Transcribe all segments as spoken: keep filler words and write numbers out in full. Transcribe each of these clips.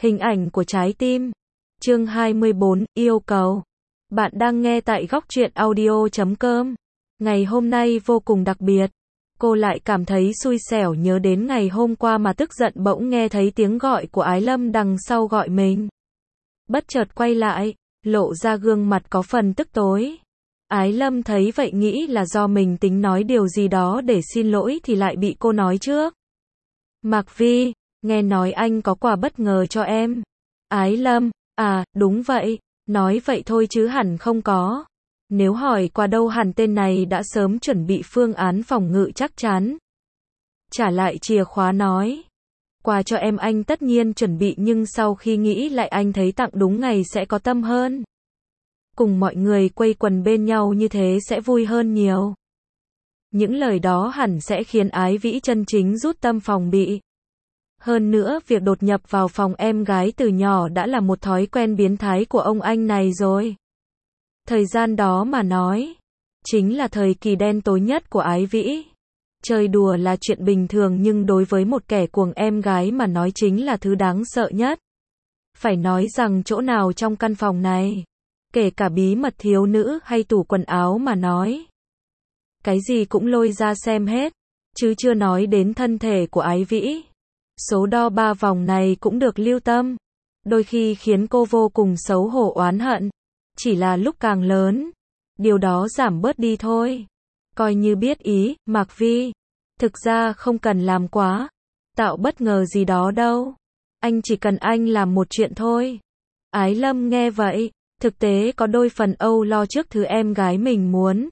Hình ảnh của trái tim. Chương hai mươi bốn, yêu cầu. Bạn đang nghe tại góc truyện audio chấm com. Ngày hôm nay vô cùng đặc biệt. Cô lại cảm thấy xui xẻo nhớ đến ngày hôm qua mà tức giận bỗng nghe thấy tiếng gọi của Ái Lâm đằng sau gọi mình. Bất chợt quay lại, lộ ra gương mặt có phần tức tối. Ái Lâm thấy vậy nghĩ là do mình tính nói điều gì đó để xin lỗi thì lại bị cô nói trước. Mạc Vi, nghe nói anh có quà bất ngờ cho em. Ái Lâm, à, đúng vậy, nói vậy thôi chứ hẳn không có. Nếu hỏi quà đâu hẳn tên này đã sớm chuẩn bị phương án phòng ngự chắc chắn. Trả lại chìa khóa nói. Quà cho em anh tất nhiên chuẩn bị nhưng sau khi nghĩ lại anh thấy tặng đúng ngày sẽ có tâm hơn. Cùng mọi người quây quần bên nhau như thế sẽ vui hơn nhiều. Những lời đó hẳn sẽ khiến Ái Vĩ chân chính rút tâm phòng bị. Hơn nữa, việc đột nhập vào phòng em gái từ nhỏ đã là một thói quen biến thái của ông anh này rồi. Thời gian đó mà nói, chính là thời kỳ đen tối nhất của Ái Vĩ. Chơi đùa là chuyện bình thường nhưng đối với một kẻ cuồng em gái mà nói chính là thứ đáng sợ nhất. Phải nói rằng chỗ nào trong căn phòng này, kể cả bí mật thiếu nữ hay tủ quần áo mà nói, cái gì cũng lôi ra xem hết, chứ chưa nói đến thân thể của Ái Vĩ. Số đo ba vòng này cũng được lưu tâm, đôi khi khiến cô vô cùng xấu hổ oán hận. Chỉ là lúc càng lớn, điều đó giảm bớt đi thôi. Coi như biết ý, Mạc Vi. Thực ra không cần làm quá, tạo bất ngờ gì đó đâu. Anh chỉ cần anh làm một chuyện thôi. Ái Lâm nghe vậy, thực tế có đôi phần âu lo trước thứ em gái mình muốn.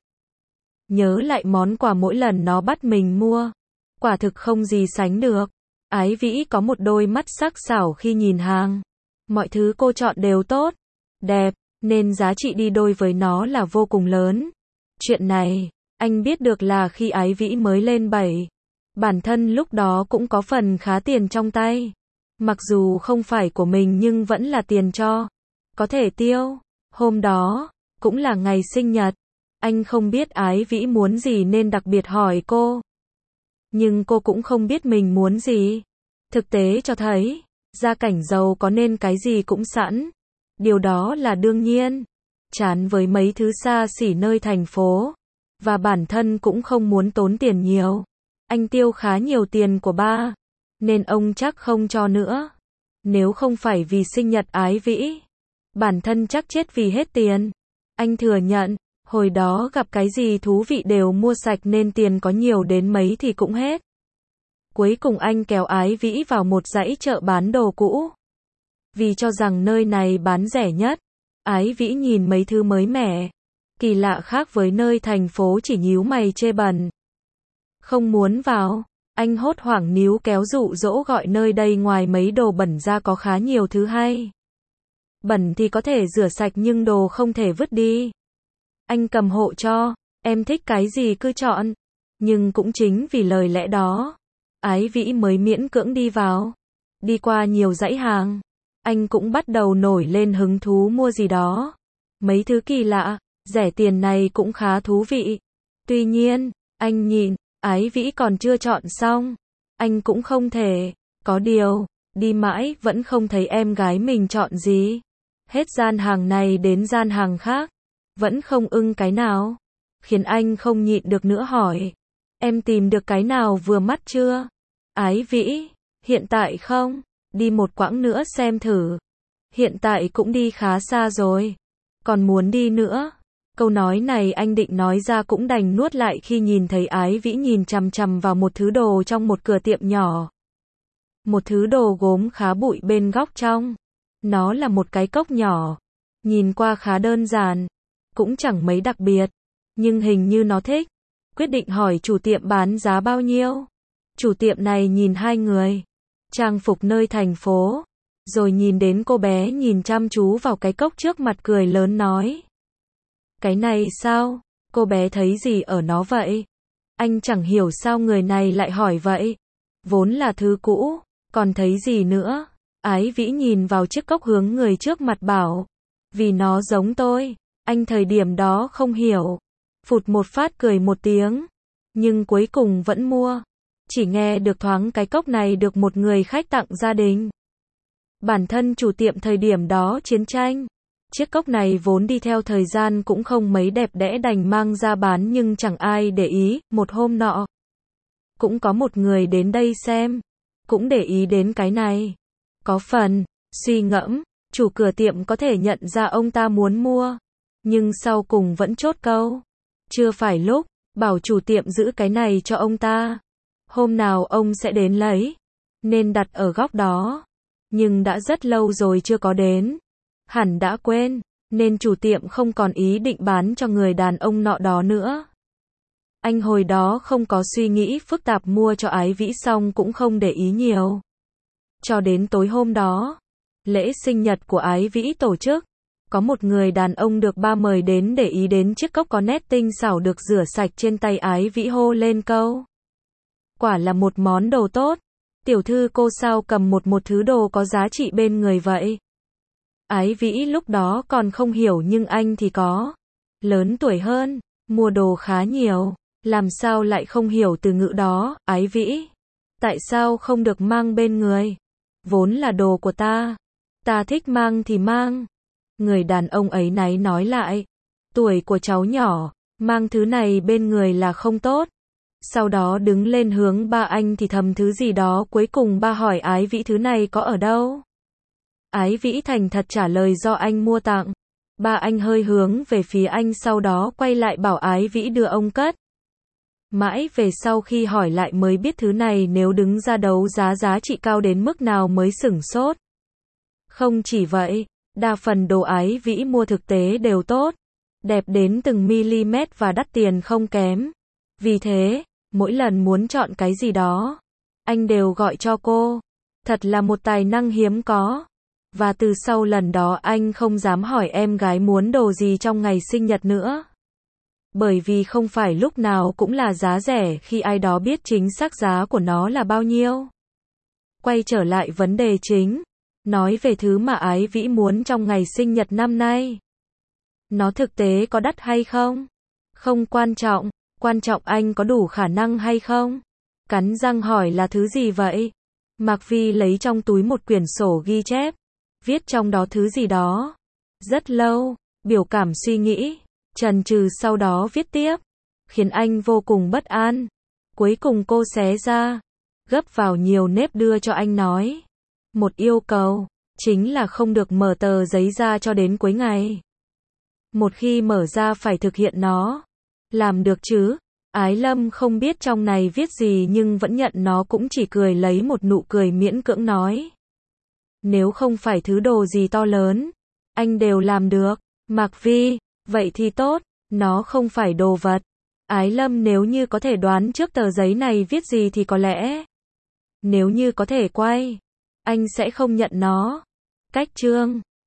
Nhớ lại món quà mỗi lần nó bắt mình mua, quả thực không gì sánh được. Ái Vĩ có một đôi mắt sắc sảo khi nhìn hàng. Mọi thứ cô chọn đều tốt, đẹp, nên giá trị đi đôi với nó là vô cùng lớn. Chuyện này, anh biết được là khi Ái Vĩ mới lên bảy. Bản thân lúc đó cũng có phần khá tiền trong tay. Mặc dù không phải của mình nhưng vẫn là tiền cho. Có thể tiêu. Hôm đó, cũng là ngày sinh nhật. Anh không biết Ái Vĩ muốn gì nên đặc biệt hỏi cô. Nhưng cô cũng không biết mình muốn gì. Thực tế cho thấy, gia cảnh giàu có nên cái gì cũng sẵn. Điều đó là đương nhiên. Chán với mấy thứ xa xỉ nơi thành phố. Và bản thân cũng không muốn tốn tiền nhiều. Anh tiêu khá nhiều tiền của ba. Nên ông chắc không cho nữa. Nếu không phải vì sinh nhật Ái Vĩ, bản thân chắc chết vì hết tiền. Anh thừa nhận, hồi đó gặp cái gì thú vị đều mua sạch nên tiền có nhiều đến mấy thì cũng hết. Cuối cùng anh kéo Ái Vĩ vào một dãy chợ bán đồ cũ. Vì cho rằng nơi này bán rẻ nhất. Ái Vĩ nhìn mấy thứ mới mẻ, kỳ lạ khác với nơi thành phố chỉ nhíu mày chê bẩn. Không muốn vào, anh hốt hoảng níu kéo dụ dỗ gọi nơi đây ngoài mấy đồ bẩn ra có khá nhiều thứ hay. Bẩn thì có thể rửa sạch nhưng đồ không thể vứt đi. Anh cầm hộ cho, em thích cái gì cứ chọn. Nhưng cũng chính vì lời lẽ đó, Ái Vĩ mới miễn cưỡng đi vào. Đi qua nhiều dãy hàng, anh cũng bắt đầu nổi lên hứng thú mua gì đó. Mấy thứ kỳ lạ, rẻ tiền này cũng khá thú vị. Tuy nhiên, anh nhìn, Ái Vĩ còn chưa chọn xong. Anh cũng không thể. Có điều, đi mãi vẫn không thấy em gái mình chọn gì. Hết gian hàng này đến gian hàng khác, vẫn không ưng cái nào. Khiến anh không nhịn được nữa hỏi. Em tìm được cái nào vừa mắt chưa? Ái Vĩ, hiện tại không, đi một quãng nữa xem thử. Hiện tại cũng đi khá xa rồi. Còn muốn đi nữa. Câu nói này anh định nói ra cũng đành nuốt lại khi nhìn thấy Ái Vĩ nhìn chằm chằm vào một thứ đồ trong một cửa tiệm nhỏ. Một thứ đồ gốm khá bụi bên góc trong. Nó là một cái cốc nhỏ. Nhìn qua khá đơn giản. Cũng chẳng mấy đặc biệt. Nhưng hình như nó thích. Quyết định hỏi chủ tiệm bán giá bao nhiêu. Chủ tiệm này nhìn hai người. Trang phục nơi thành phố. Rồi nhìn đến cô bé nhìn chăm chú vào cái cốc trước mặt cười lớn nói. Cái này sao? Cô bé thấy gì ở nó vậy? Anh chẳng hiểu sao người này lại hỏi vậy. Vốn là thứ cũ, còn thấy gì nữa? Ái Vĩ nhìn vào chiếc cốc hướng người trước mặt bảo. Vì nó giống tôi. Anh thời điểm đó không hiểu. Phụt một phát cười một tiếng. Nhưng cuối cùng vẫn mua. Chỉ nghe được thoáng cái cốc này được một người khách tặng gia đình. Bản thân chủ tiệm thời điểm đó chiến tranh. Chiếc cốc này vốn đi theo thời gian cũng không mấy đẹp đẽ đành mang ra bán nhưng chẳng ai để ý, một hôm nọ. Cũng có một người đến đây xem, cũng để ý đến cái này. Có phần, suy ngẫm, chủ cửa tiệm có thể nhận ra ông ta muốn mua. Nhưng sau cùng vẫn chốt câu. Chưa phải lúc, bảo chủ tiệm giữ cái này cho ông ta. Hôm nào ông sẽ đến lấy. Nên đặt ở góc đó. Nhưng đã rất lâu rồi chưa có đến. Hẳn đã quên, nên chủ tiệm không còn ý định bán cho người đàn ông nọ đó nữa. Anh hồi đó không có suy nghĩ phức tạp mua cho Ái Vĩ xong cũng không để ý nhiều. Cho đến tối hôm đó, lễ sinh nhật của Ái Vĩ tổ chức, có một người đàn ông được ba mời đến để ý đến chiếc cốc có nét tinh xảo được rửa sạch trên tay Ái Vĩ hô lên câu. Quả là một món đồ tốt. Tiểu thư cô sao cầm một một thứ đồ có giá trị bên người vậy? Ái Vĩ lúc đó còn không hiểu nhưng anh thì có. Lớn tuổi hơn, mua đồ khá nhiều. Làm sao lại không hiểu từ ngữ đó, Ái Vĩ? Tại sao không được mang bên người? Vốn là đồ của ta. Ta thích mang thì mang. Người đàn ông ấy náy nói lại. Tuổi của cháu nhỏ, mang thứ này bên người là không tốt. Sau đó đứng lên hướng ba anh thì thầm thứ gì đó cuối cùng ba hỏi Ái Vĩ thứ này có ở đâu? Ái Vĩ thành thật trả lời do anh mua tặng. Ba anh hơi hướng về phía anh sau đó quay lại bảo Ái Vĩ đưa ông cất. Mãi về sau khi hỏi lại mới biết thứ này nếu đứng ra đấu giá giá trị cao đến mức nào mới sửng sốt. Không chỉ vậy, đa phần đồ Ái Vĩ mua thực tế đều tốt, đẹp đến từng mm và đắt tiền không kém. Vì thế, mỗi lần muốn chọn cái gì đó, anh đều gọi cho cô. Thật là một tài năng hiếm có. Và từ sau lần đó anh không dám hỏi em gái muốn đồ gì trong ngày sinh nhật nữa. Bởi vì không phải lúc nào cũng là giá rẻ khi ai đó biết chính xác giá của nó là bao nhiêu. Quay trở lại vấn đề chính, nói về thứ mà Ái Vĩ muốn trong ngày sinh nhật năm nay. Nó thực tế có đắt hay không? Không quan trọng, quan trọng anh có đủ khả năng hay không? Cắn răng hỏi là thứ gì vậy? Mạc Vi lấy trong túi một quyển sổ ghi chép, viết trong đó thứ gì đó. Rất lâu, biểu cảm suy nghĩ, chần chừ sau đó viết tiếp, khiến anh vô cùng bất an. Cuối cùng cô xé ra, gấp vào nhiều nếp đưa cho anh nói. Một yêu cầu, chính là không được mở tờ giấy ra cho đến cuối ngày. Một khi mở ra phải thực hiện nó. Làm được chứ? Ái Lâm không biết trong này viết gì nhưng vẫn nhận nó cũng chỉ cười lấy một nụ cười miễn cưỡng nói. Nếu không phải thứ đồ gì to lớn, anh đều làm được. Mạc Vi, vậy thì tốt, nó không phải đồ vật. Ái Lâm nếu như có thể đoán trước tờ giấy này viết gì thì có lẽ. Nếu như có thể quay, anh sẽ không nhận nó. Cách chương